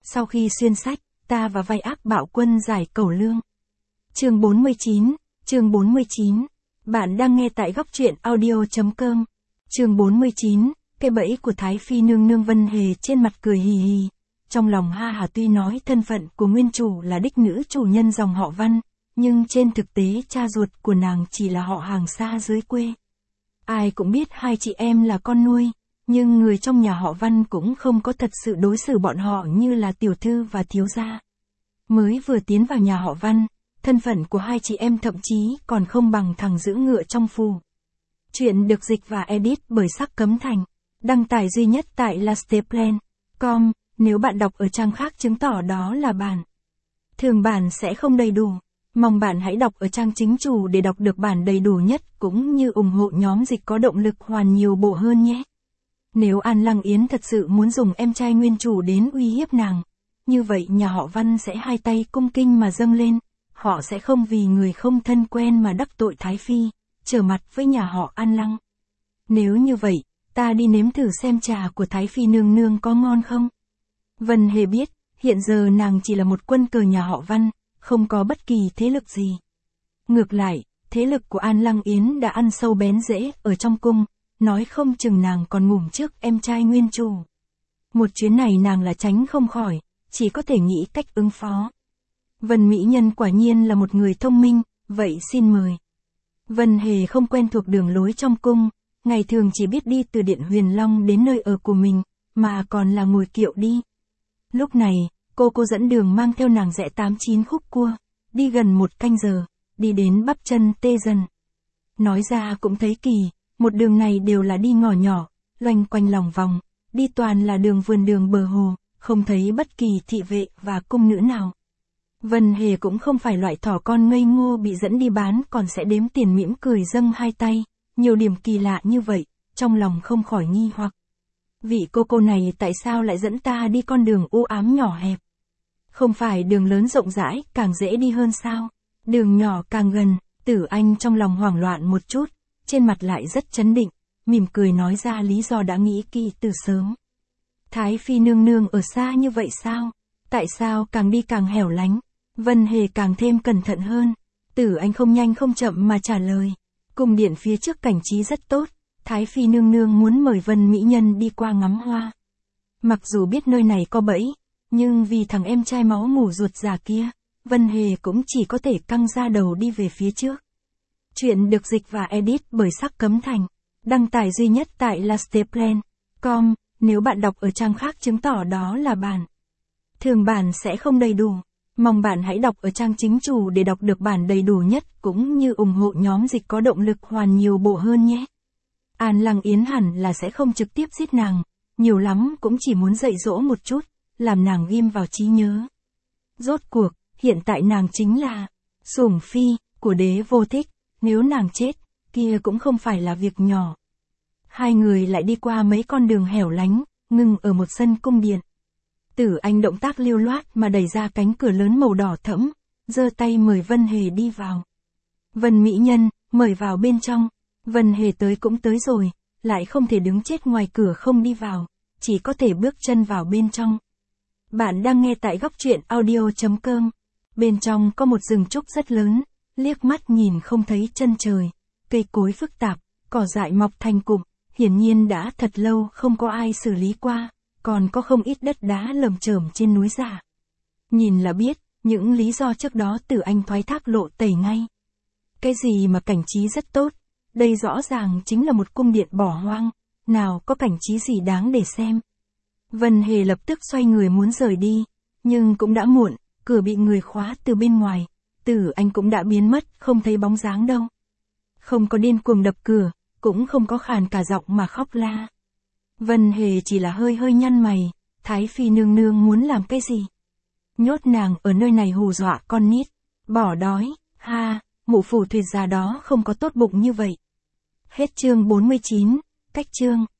Sau khi xuyên sách, ta và vai ác bạo quân giải cẩu lương. Chương 49. Bạn đang nghe tại góc truyện audio.com. Chương 49, cái bẫy của Thái Phi nương nương. Vân Hề trên mặt cười hì hì. Trong lòng ha hả, tuy nói thân phận của nguyên chủ là đích nữ chủ nhân dòng họ Văn, nhưng trên thực tế cha ruột của nàng chỉ là họ hàng xa dưới quê. Ai cũng biết hai chị em là con nuôi, nhưng người trong nhà họ Văn cũng không có thật sự đối xử bọn họ như là tiểu thư và thiếu gia. Mới vừa tiến vào nhà họ Văn, thân phận của hai chị em thậm chí còn không bằng thằng giữ ngựa trong phù. Chuyện được dịch và edit bởi Sắc Cấm Thành, đăng tải duy nhất tại lasteplan.com. Nếu bạn đọc ở trang khác chứng tỏ đó là bản thường bản sẽ không đầy đủ. Mong bạn hãy đọc ở trang chính chủ để đọc được bản đầy đủ nhất, cũng như ủng hộ nhóm dịch có động lực hoàn nhiều bộ hơn nhé. Nếu An Lăng Yến thật sự muốn dùng em trai nguyên chủ đến uy hiếp nàng, như vậy nhà họ Văn sẽ hai tay cung kinh mà dâng lên. Họ sẽ không vì người không thân quen mà đắc tội Thái Phi, trở mặt với nhà họ An Lăng. Nếu như vậy, ta đi nếm thử xem trà của Thái Phi nương nương có ngon không? Vân Hề biết, hiện giờ nàng chỉ là một quân cờ nhà họ Văn, không có bất kỳ thế lực gì. Ngược lại, thế lực của An Lăng Yến đã ăn sâu bén rễ ở trong cung, nói không chừng nàng còn ngủm trước em trai nguyên chủ. Một chuyến này nàng là tránh không khỏi, chỉ có thể nghĩ cách ứng phó. Vân mỹ nhân quả nhiên là một người thông minh, vậy xin mời. Vân Hề không quen thuộc đường lối trong cung, ngày thường chỉ biết đi từ Điện Huyền Long đến nơi ở của mình, mà còn là ngồi kiệu đi. Lúc này, cô dẫn đường mang theo nàng rẽ 8-9 khúc cua, đi gần 1 canh giờ, đi đến bắp chân tê dần. Nói ra cũng thấy kỳ, một đường này đều là đi ngõ nhỏ, loanh quanh lòng vòng, đi toàn là đường vườn đường bờ hồ, không thấy bất kỳ thị vệ và cung nữ nào. Vân Hề cũng không phải loại thỏ con ngây ngô bị dẫn đi bán còn sẽ đếm tiền mỉm cười dâng hai tay, nhiều điểm kỳ lạ như vậy, trong lòng không khỏi nghi hoặc. Vị cô này tại sao lại dẫn ta đi con đường u ám nhỏ hẹp? Không phải đường lớn rộng rãi càng dễ đi hơn sao? Đường nhỏ càng gần. Tử Anh trong lòng hoảng loạn một chút, trên mặt lại rất trấn định, mỉm cười nói ra lý do đã nghĩ kỹ từ sớm. Thái Phi nương nương ở xa như vậy sao? Tại sao càng đi càng hẻo lánh? Vân Hề càng thêm cẩn thận hơn. Tử Anh không nhanh không chậm mà trả lời. Cung điện phía trước cảnh trí rất tốt, Thái Phi nương nương muốn mời Vân mỹ nhân đi qua ngắm hoa. Mặc dù biết nơi này có bẫy, nhưng vì thằng em trai máu mủ ruột già kia, Vân Hề cũng chỉ có thể căng ra đầu đi về phía trước. Chuyện được dịch và edit bởi Sắc Cấm Thành, đăng tải duy nhất tại lasteplan.com. Nếu bạn đọc ở trang khác chứng tỏ đó là bản thường bản sẽ không đầy đủ. Mong bạn hãy đọc ở trang chính chủ để đọc được bản đầy đủ nhất, cũng như ủng hộ nhóm dịch có động lực hoàn nhiều bộ hơn nhé. An Lăng Yến hẳn là sẽ không trực tiếp giết nàng, nhiều lắm cũng chỉ muốn dạy dỗ một chút, làm nàng ghim vào trí nhớ. Rốt cuộc, hiện tại nàng chính là sủng phi của Đế Vô Thích, nếu nàng chết, kia cũng không phải là việc nhỏ. Hai người lại đi qua mấy con đường hẻo lánh, ngừng ở một sân cung điện. Tử Anh động tác lưu loát mà đẩy ra cánh cửa lớn màu đỏ thẫm, giơ tay mời Vân Hề đi vào. Vân mỹ nhân, mời vào bên trong. Vân Hề tới cũng tới rồi, lại không thể đứng chết ngoài cửa không đi vào, chỉ có thể bước chân vào bên trong. Bạn đang nghe tại góc truyện audio.com. Bên trong có một rừng trúc rất lớn, liếc mắt nhìn không thấy chân trời, cây cối phức tạp, cỏ dại mọc thành cụm, hiển nhiên đã thật lâu không có ai xử lý qua, còn có không ít đất đá lởm chởm trên núi giả. Nhìn là biết, những lý do trước đó Tử Anh thoái thác lộ tẩy ngay. Cái gì mà cảnh trí rất tốt, đây rõ ràng chính là một cung điện bỏ hoang, nào có cảnh trí gì đáng để xem. Vân Hề lập tức xoay người muốn rời đi, nhưng cũng đã muộn, cửa bị người khóa từ bên ngoài, Tử Anh cũng đã biến mất, không thấy bóng dáng đâu. Không có điên cuồng đập cửa, cũng không có khàn cả giọng mà khóc la. Vân Hề chỉ là hơi nhăn mày, Thái Phi nương nương muốn làm cái gì? Nhốt nàng ở nơi này hù dọa con nít, bỏ đói, ha, mụ phù thuyết già đó không có tốt bụng như vậy. Hết chương 49, cách chương.